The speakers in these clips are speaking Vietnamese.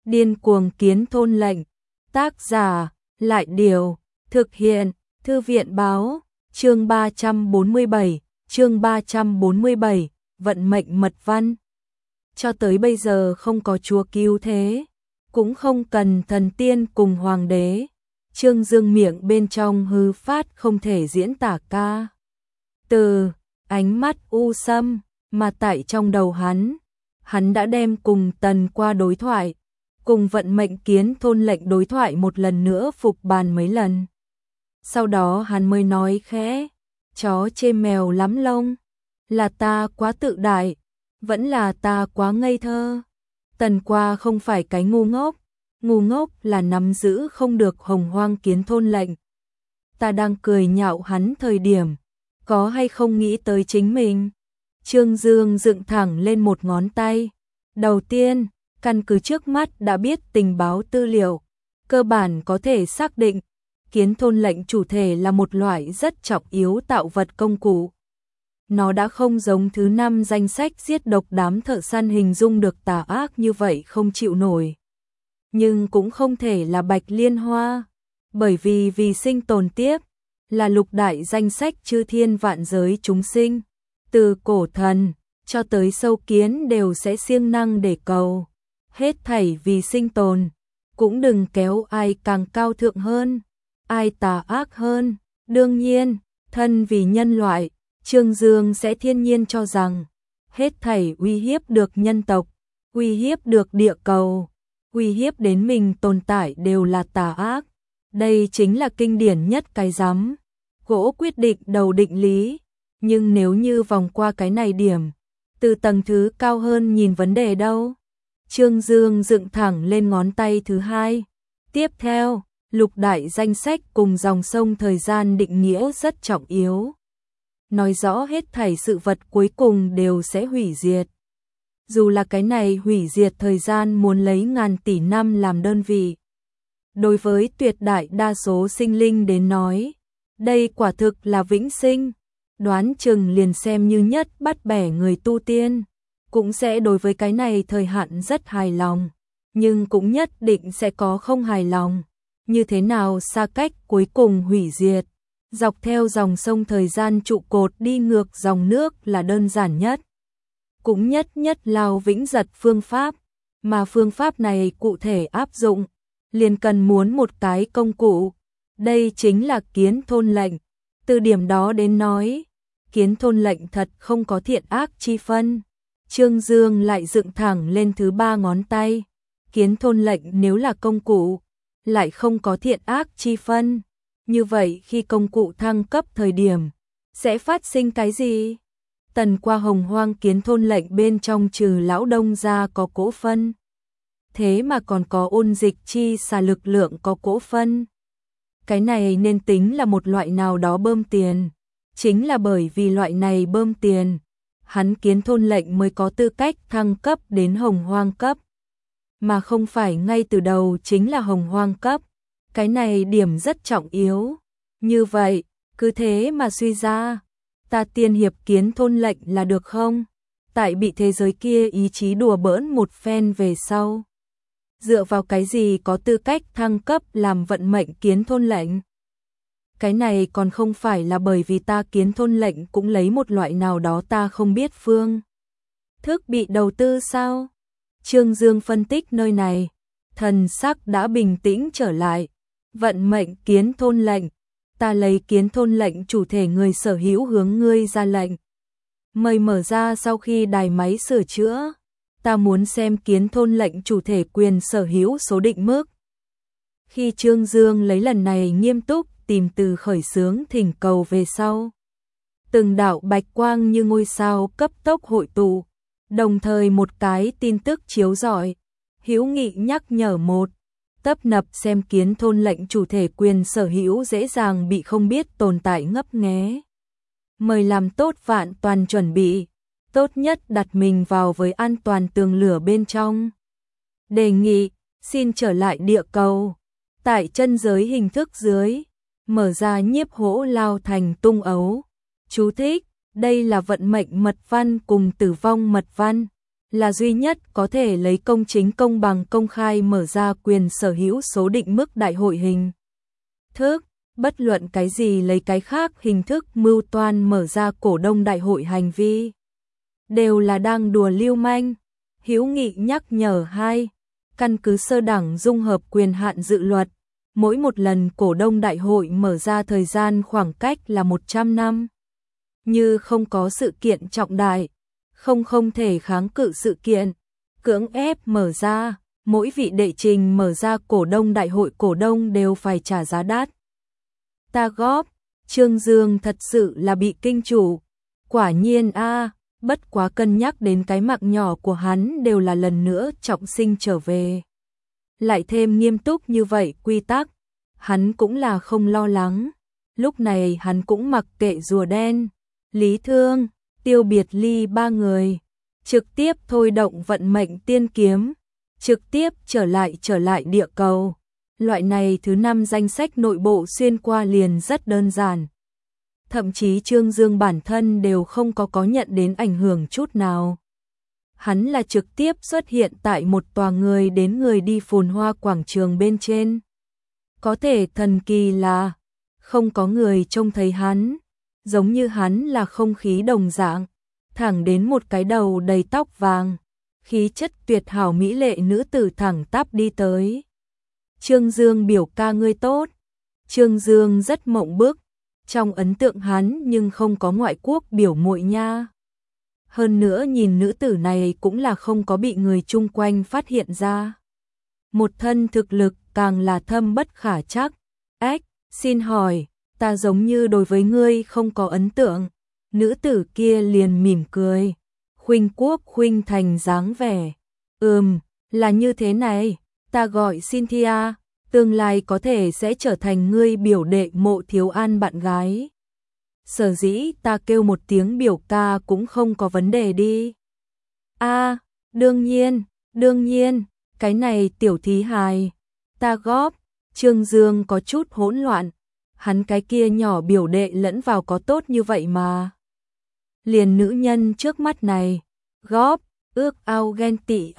Điên cuồng kiến thôn lệnh. Tác giả, Lại Điều. Thực hiện, Thư viện báo. Chương 347, chương 347, vận mệnh mật văn. Cho tới bây giờ không có chúa cứu thế, cũng không cần thần tiên cùng hoàng đế. Trương Dương miệng bên trong hư phát không thể diễn tả ca từ, ánh mắt u sâm, mà tại trong đầu hắn đã đem cùng Tần qua đối thoại, cùng vận mệnh kiến thôn lệnh đối thoại một lần nữa phục bàn mấy lần. Sau đó hắn mới nói khẽ, chó chê mèo lắm lông, là ta quá tự đại, vẫn là ta quá ngây thơ. Tần qua không phải cái ngu ngốc là nắm giữ không được hồng hoang kiến thôn lệnh. Ta đang cười nhạo hắn thời điểm, có hay không nghĩ tới chính mình? Trương Dương dựng thẳng lên một ngón tay. Đầu tiên, căn cứ trước mắt đã biết tình báo tư liệu, cơ bản có thể xác định, kiến thôn lệnh chủ thể là một loại rất trọng yếu tạo vật công cụ. Nó đã không giống thứ 5 danh sách giết độc đám thợ săn hình dung được tà ác như vậy không chịu nổi. Nhưng cũng không thể là Bạch Liên Hoa, bởi vì sinh tồn tiếp, là lục đại danh sách chư thiên vạn giới chúng sinh, từ cổ thần cho tới sâu kiến đều sẽ siêng năng để cầu, hết thảy vì sinh tồn, cũng đừng kéo ai càng cao thượng hơn, ai tà ác hơn. Đương nhiên, thân vì nhân loại, Trương Dương sẽ thiên nhiên cho rằng, hết thảy uy hiếp được nhân tộc, uy hiếp được địa cầu, uy hiếp đến mình tồn tại đều là tà ác. Đây chính là kinh điển nhất cái rắm gỗ quyết định đầu định lý. Nhưng nếu như vòng qua cái này điểm, từ tầng thứ cao hơn nhìn vấn đề đâu? Trương Dương dựng thẳng lên ngón tay thứ hai. Tiếp theo, lục đại danh sách cùng dòng sông thời gian định nghĩa rất trọng yếu. Nói rõ hết thảy sự vật cuối cùng đều sẽ hủy diệt. Dù là cái này hủy diệt thời gian muốn lấy ngàn tỷ năm làm đơn vị. Đối với tuyệt đại đa số sinh linh đến nói, đây quả thực là vĩnh sinh. Đoán chừng liền xem như nhất bắt bẻ người tu tiên, cũng sẽ đối với cái này thời hạn rất hài lòng, nhưng cũng nhất định sẽ có không hài lòng. Như thế nào xa cách cuối cùng hủy diệt, dọc theo dòng sông thời gian trụ cột đi ngược dòng nước là đơn giản nhất, cũng nhất lao vĩnh giật phương pháp, mà phương pháp này cụ thể áp dụng, liền cần muốn một cái công cụ, đây chính là kiến thôn lệnh. Từ điểm đó đến nói, kiến thôn lệnh thật không có thiện ác chi phân. Trương Dương lại dựng thẳng lên thứ 3 ngón tay. Kiến thôn lệnh nếu là công cụ, lại không có thiện ác chi phân. Như vậy khi công cụ thăng cấp thời điểm, sẽ phát sinh cái gì? Tần qua hồng hoang kiến thôn lệnh bên trong trừ lão đông ra có cỗ phân. Thế mà còn có ôn dịch chi xà lực lượng có cỗ phân. Cái này nên tính là một loại nào đó bơm tiền. Chính là bởi vì loại này bơm tiền, hắn kiến thôn lệnh mới có tư cách thăng cấp đến hồng hoang cấp. Mà không phải ngay từ đầu chính là hồng hoang cấp. Cái này điểm rất trọng yếu. Như vậy, cứ thế mà suy ra, ta tiên hiệp kiến thôn lệnh là được không? Tại bị thế giới kia ý chí đùa bỡn một phen về sau. Dựa vào cái gì có tư cách thăng cấp làm vận mệnh kiến thôn lệnh? Cái này còn không phải là bởi vì ta kiến thôn lệnh cũng lấy một loại nào đó ta không biết phương thức bị đầu tư sao? Trương Dương phân tích nơi này, thần sắc đã bình tĩnh trở lại. Vận mệnh kiến thôn lệnh, ta lấy kiến thôn lệnh chủ thể người sở hữu hướng ngươi ra lệnh. Mời mở ra sau khi đài máy sửa chữa, ta muốn xem kiến thôn lệnh chủ thể quyền sở hữu số định mức. Khi Trương Dương lấy lần này nghiêm túc tìm từ khởi xướng thỉnh cầu về sau, từng đạo bạch quang như ngôi sao cấp tốc hội tụ, đồng thời một cái tin tức chiếu rọi, hữu nghị nhắc nhở một, tấp nập xem kiến thôn lệnh chủ thể quyền sở hữu dễ dàng bị không biết tồn tại ngấp nghé. Mời làm tốt vạn toàn chuẩn bị, tốt nhất đặt mình vào với an toàn tường lửa bên trong. Đề nghị, xin trở lại địa cầu, tại chân giới hình thức dưới. Mở ra nhiếp hỗ lao thành tung ấu. Chú thích, đây là vận mệnh mật văn cùng tử vong mật văn. là duy nhất có thể lấy công chính công bằng công khai mở ra quyền sở hữu số định mức đại hội hình thức, bất luận cái gì lấy cái khác hình thức mưu toan mở ra cổ đông đại hội hành vi đều là đang đùa lưu manh. Hữu Nghị nhắc nhở 2. Căn cứ sơ đẳng dung hợp quyền hạn dự luật, mỗi một lần cổ đông đại hội mở ra thời gian khoảng cách là 100 năm. Như không có sự kiện trọng đại, không thể kháng cự sự kiện, cưỡng ép mở ra, mỗi vị đệ trình mở ra cổ đông đại hội cổ đông đều phải trả giá đắt. Ta góp, Trương Dương thật sự là bị kinh chủ. Quả nhiên bất quá cân nhắc đến cái mạng nhỏ của hắn đều là lần nữa trọng sinh trở về. Lại thêm nghiêm túc như vậy quy tắc, hắn cũng là không lo lắng. Lúc này hắn cũng mặc kệ rùa đen, Lý Thương, Tiêu Biệt Ly ba người, trực tiếp thôi động vận mệnh tiên kiếm, trực tiếp trở lại địa cầu. Loại này thứ 5 danh sách nội bộ xuyên qua liền rất đơn giản. Thậm chí Trương Dương bản thân đều không có nhận đến ảnh hưởng chút nào. Hắn là trực tiếp xuất hiện tại một tòa người đến người đi phồn hoa quảng trường bên trên. Có thể thần kỳ là không có người trông thấy hắn, giống như hắn là không khí đồng dạng, thẳng đến một cái đầu đầy tóc vàng, khí chất tuyệt hảo mỹ lệ nữ tử thẳng tắp đi tới. Trương Dương biểu ca ngươi tốt. Trương Dương rất mộng bức, trong ấn tượng hắn nhưng không có ngoại quốc biểu muội nha. Hơn nữa nhìn nữ tử này cũng là không có bị người chung quanh phát hiện ra. Một thân thực lực càng là thâm bất khả trắc. Ếch, xin hỏi, ta giống như đối với ngươi không có ấn tượng. Nữ tử kia liền mỉm cười, khuynh quốc khuynh thành dáng vẻ. Là như thế này, ta gọi Cynthia, tương lai có thể sẽ trở thành ngươi biểu đệ Mộ Thiếu An bạn gái. Sở dĩ ta kêu một tiếng biểu ca cũng không có vấn đề đi. Đương nhiên, cái này tiểu thí hài. Ta góp, Trương Dương có chút hỗn loạn, hắn cái kia nhỏ biểu đệ lẫn vào có tốt như vậy mà. Liền nữ nhân trước mắt này, góp, ước ao ghen tị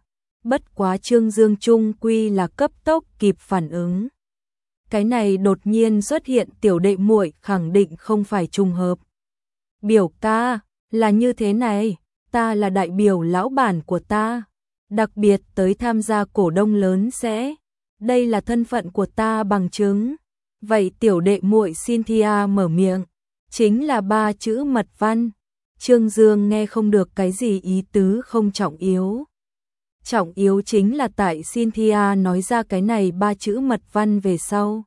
Bất quá Trương Dương chung quy là cấp tốc kịp phản ứng. Cái này đột nhiên xuất hiện tiểu đệ muội khẳng định không phải trùng hợp. Biểu ca, là như thế này, ta là đại biểu lão bản của ta, đặc biệt tới tham gia cổ đông lớn sẽ. Đây là thân phận của ta bằng chứng. Vậy tiểu đệ muội Cynthia mở miệng, chính là 3 chữ mật văn. Trương Dương nghe không được cái gì ý tứ không trọng yếu. Trọng yếu chính là tại Cynthia nói ra cái này 3 chữ mật văn về sau.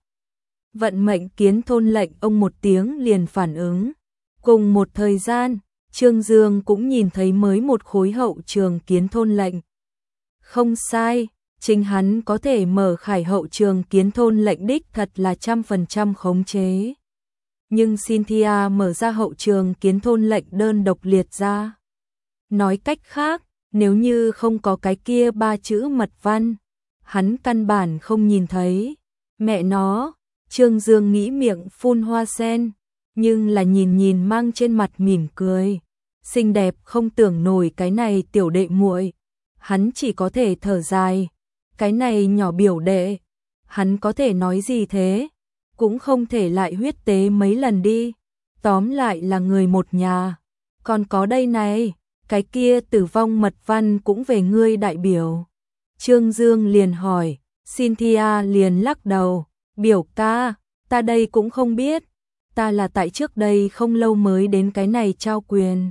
Vận mệnh kiến thôn lệnh ông một tiếng liền phản ứng. Cùng một thời gian, Trương Dương cũng nhìn thấy mới một khối hậu trường kiến thôn lệnh. Không sai, chính hắn có thể mở khải hậu trường kiến thôn lệnh đích thật là 100% khống chế. Nhưng Cynthia mở ra hậu trường kiến thôn lệnh đơn độc liệt ra. Nói cách khác, nếu như không có cái kia 3 chữ mật văn, hắn căn bản không nhìn thấy. Mẹ nó, Trương Dương nghĩ miệng phun hoa sen, nhưng là nhìn mang trên mặt mỉm cười. Xinh đẹp không tưởng nổi cái này tiểu đệ muội. Hắn chỉ có thể thở dài. Cái này nhỏ biểu đệ, hắn có thể nói gì thế? Cũng không thể lại huyết tế mấy lần đi. Tóm lại là người một nhà. Còn có đây này, cái kia tử vong mật văn cũng về ngươi đại biểu. Trương Dương liền hỏi, Cynthia liền lắc đầu, biểu ca, ta đây cũng không biết. Ta là tại trước đây không lâu mới đến cái này trao quyền.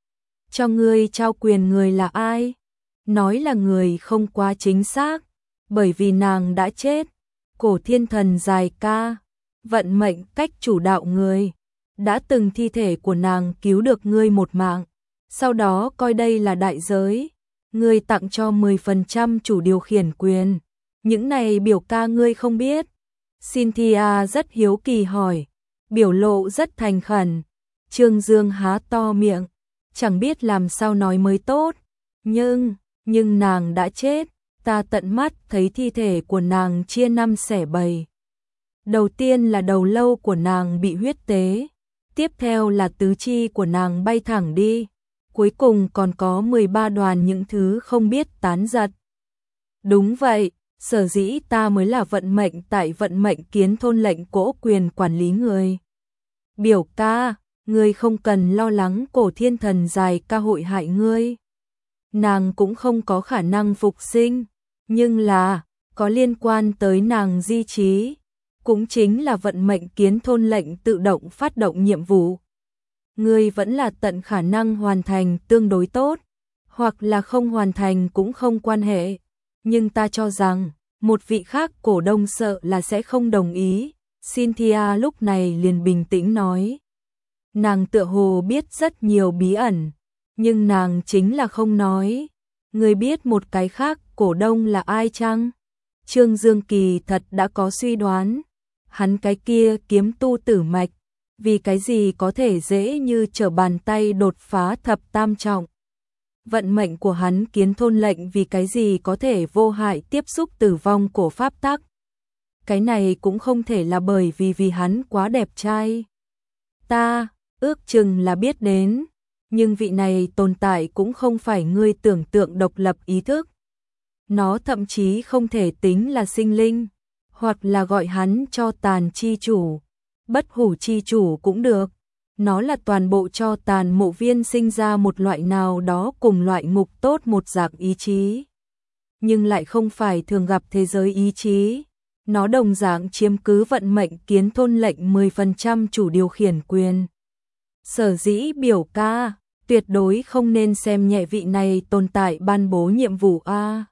Cho ngươi trao quyền người là ai? Nói là người không quá chính xác, bởi vì nàng đã chết. Cổ thiên thần dài ca, vận mệnh cách chủ đạo người, đã từng thi thể của nàng cứu được ngươi một mạng, sau đó coi đây là đại giới, ngươi tặng cho 10% chủ điều khiển quyền. Những này biểu ca ngươi không biết. Cynthia rất hiếu kỳ hỏi, biểu lộ rất thành khẩn. Trương Dương há to miệng, chẳng biết làm sao nói mới tốt. Nhưng nàng đã chết, ta tận mắt thấy thi thể của nàng chia 5 xẻ 7. Đầu tiên là đầu lâu của nàng bị huyết tế, tiếp theo là tứ chi của nàng bay thẳng đi, cuối cùng còn có 13 đoàn những thứ không biết tán giật. Đúng vậy, sở dĩ ta mới là vận mệnh tại vận mệnh kiến thôn lệnh cỗ quyền quản lý người. Biểu ca, ngươi không cần lo lắng cổ thiên thần dài ca hội hại ngươi. Nàng cũng không có khả năng phục sinh, nhưng là, có liên quan tới nàng di trí, cũng chính là vận mệnh kiến thôn lệnh tự động phát động nhiệm vụ. Ngươi vẫn là tận khả năng hoàn thành tương đối tốt, hoặc là không hoàn thành cũng không quan hệ, nhưng ta cho rằng, một vị khác cổ đông sợ là sẽ không đồng ý. Cynthia lúc này liền bình tĩnh nói. Nàng tựa hồ biết rất nhiều bí ẩn, nhưng nàng chính là không nói. Người biết một cái khác cổ đông là ai chăng? Trương Dương Kỳ thật đã có suy đoán. Hắn cái kia kiếm tu tử mạch, vì cái gì có thể dễ như trở bàn tay đột phá thập tam trọng. Vận mệnh của hắn kiến thôn lệnh vì cái gì có thể vô hại tiếp xúc tử vong của pháp tắc. Cái này cũng không thể là bởi vì hắn quá đẹp trai. Ta, ước chừng là biết đến, nhưng vị này tồn tại cũng không phải ngươi tưởng tượng độc lập ý thức. Nó thậm chí không thể tính là sinh linh, hoặc là gọi hắn cho tàn chi chủ, bất hủ chi chủ cũng được. Nó là toàn bộ cho tàn mộ viên sinh ra một loại nào đó cùng loại ngục tốt một dạng ý chí. Nhưng lại không phải thường gặp thế giới ý chí. Nó đồng dạng chiếm cứ vận mệnh kiến thôn lệnh 10% chủ điều khiển quyền. Sở dĩ biểu ca, tuyệt đối không nên xem nhẹ vị này tồn tại ban bố nhiệm vụ a.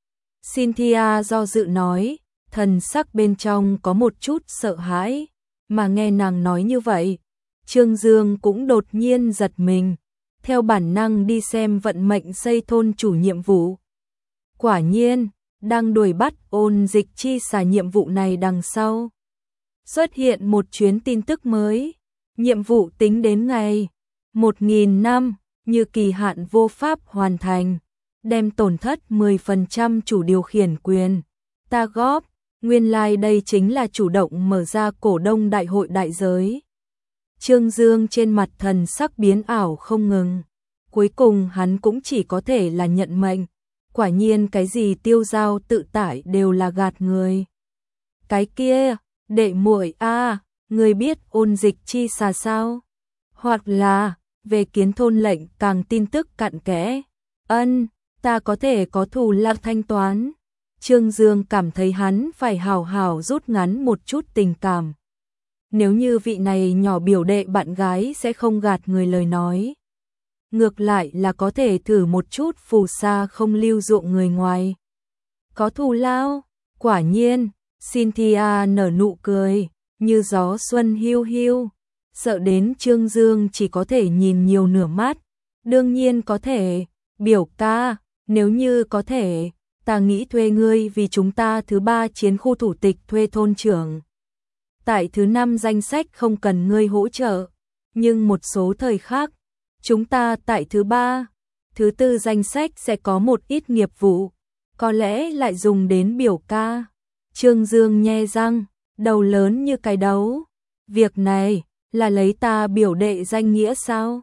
Cynthia do dự nói, thần sắc bên trong có một chút sợ hãi, mà nghe nàng nói như vậy, Trương Dương cũng đột nhiên giật mình, theo bản năng đi xem vận mệnh xây thôn chủ nhiệm vụ. Quả nhiên, đang đuổi bắt ôn dịch chi xà nhiệm vụ này đằng sau. Xuất hiện một chuyến tin tức mới, nhiệm vụ tính đến ngày 1000 năm, như kỳ hạn vô pháp hoàn thành, đem tổn thất 10% chủ điều khiển quyền. Ta góp, nguyên lai đây chính là chủ động mở ra cổ đông đại hội đại giới. Trương Dương trên mặt thần sắc biến ảo không ngừng. Cuối cùng hắn cũng chỉ có thể là nhận mệnh. Quả nhiên cái gì tiêu giao tự tại đều là gạt người. Cái kia, đệ muội a, người biết ôn dịch chi xà sao? Hoặc là, về kiến thôn lệnh càng tin tức cặn kẽ. Ân, ta có thể có thù lao thanh toán. Trương Dương cảm thấy hắn phải hào hào rút ngắn một chút tình cảm. Nếu như vị này nhỏ biểu đệ bạn gái sẽ không gạt người lời nói. Ngược lại là có thể thử một chút phù sa không lưu dụng người ngoài. Có thù lao, quả nhiên, Cynthia nở nụ cười, như gió xuân hiu hiu, sợ đến Trương Dương chỉ có thể nhìn nhiều nửa mắt. Đương nhiên có thể, biểu ca, nếu như có thể, ta nghĩ thuê ngươi vì chúng ta thứ 3 chiến khu thủ tịch thuê thôn trưởng. Tại thứ 5 danh sách không cần ngươi hỗ trợ, nhưng một số thời khác, chúng ta tại thứ 3, thứ 4 danh sách sẽ có một ít nghiệp vụ, có lẽ lại dùng đến biểu ca. Trương Dương nhe răng, đầu lớn như cái đấu. Việc này, là lấy ta biểu đệ danh nghĩa sao?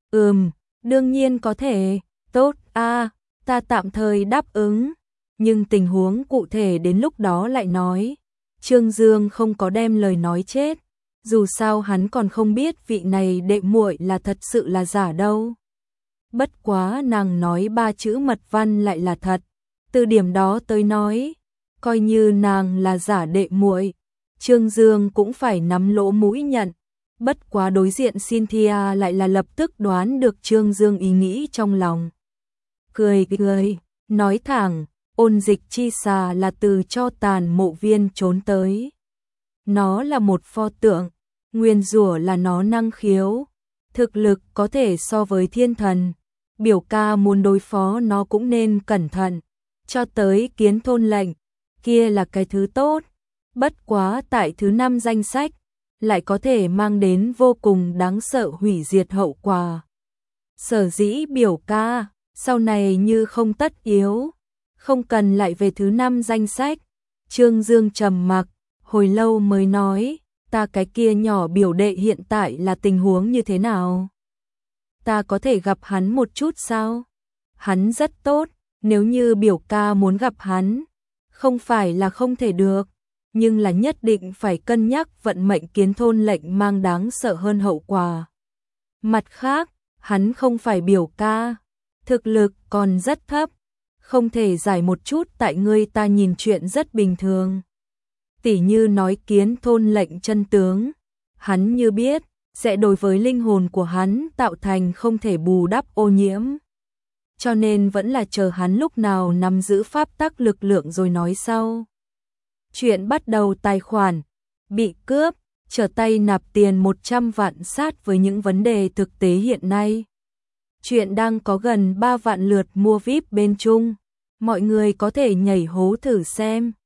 Đương nhiên có thể, tốt a, ta tạm thời đáp ứng, nhưng tình huống cụ thể đến lúc đó lại nói. Trương Dương không có đem lời nói chết, dù sao hắn còn không biết vị này đệ muội là thật sự là giả đâu. Bất quá nàng nói 3 chữ mật văn lại là thật, từ điểm đó tới nói, coi như nàng là giả đệ muội, Trương Dương cũng phải nắm lỗ mũi nhận. Bất quá đối diện Cynthia lại là lập tức đoán được Trương Dương ý nghĩ trong lòng. Cười, nói thẳng, ôn dịch chi xà là từ cho tàn mộ viên trốn tới. Nó là một pho tượng, nguyên rủa là nó năng khiếu, thực lực có thể so với thiên thần. Biểu ca muốn đối phó nó cũng nên cẩn thận, cho tới kiến thôn lệnh, kia là cái thứ tốt. Bất quá tại thứ 5 danh sách, lại có thể mang đến vô cùng đáng sợ hủy diệt hậu quả. Sở dĩ biểu ca, sau này như không tất yếu, không cần lại về thứ 5 danh sách. Trương Dương trầm mặc, hồi lâu mới nói, ta cái kia nhỏ biểu đệ hiện tại là tình huống như thế nào? ta có thể gặp hắn một chút sao? Hắn rất tốt, nếu như biểu ca muốn gặp hắn, không phải là không thể được, nhưng là nhất định phải cân nhắc vận mệnh Kiến Thôn lệnh mang đáng sợ hơn hậu quả. Mặt khác, hắn không phải biểu ca, thực lực còn rất thấp, không thể giải một chút tại ngươi ta nhìn chuyện rất bình thường. Tỉ như nói Kiến Thôn lệnh chân tướng, hắn như biết, sẽ đối với linh hồn của hắn tạo thành không thể bù đắp ô nhiễm. Cho nên vẫn là chờ hắn lúc nào nắm giữ pháp tắc lực lượng rồi nói sau. Chuyện bắt đầu tài khoản, bị cướp, trở tay nạp tiền 100 vạn sát với những vấn đề thực tế hiện nay. Chuyện đang có gần 3 vạn lượt mua VIP bên Trung, mọi người có thể nhảy hố thử xem.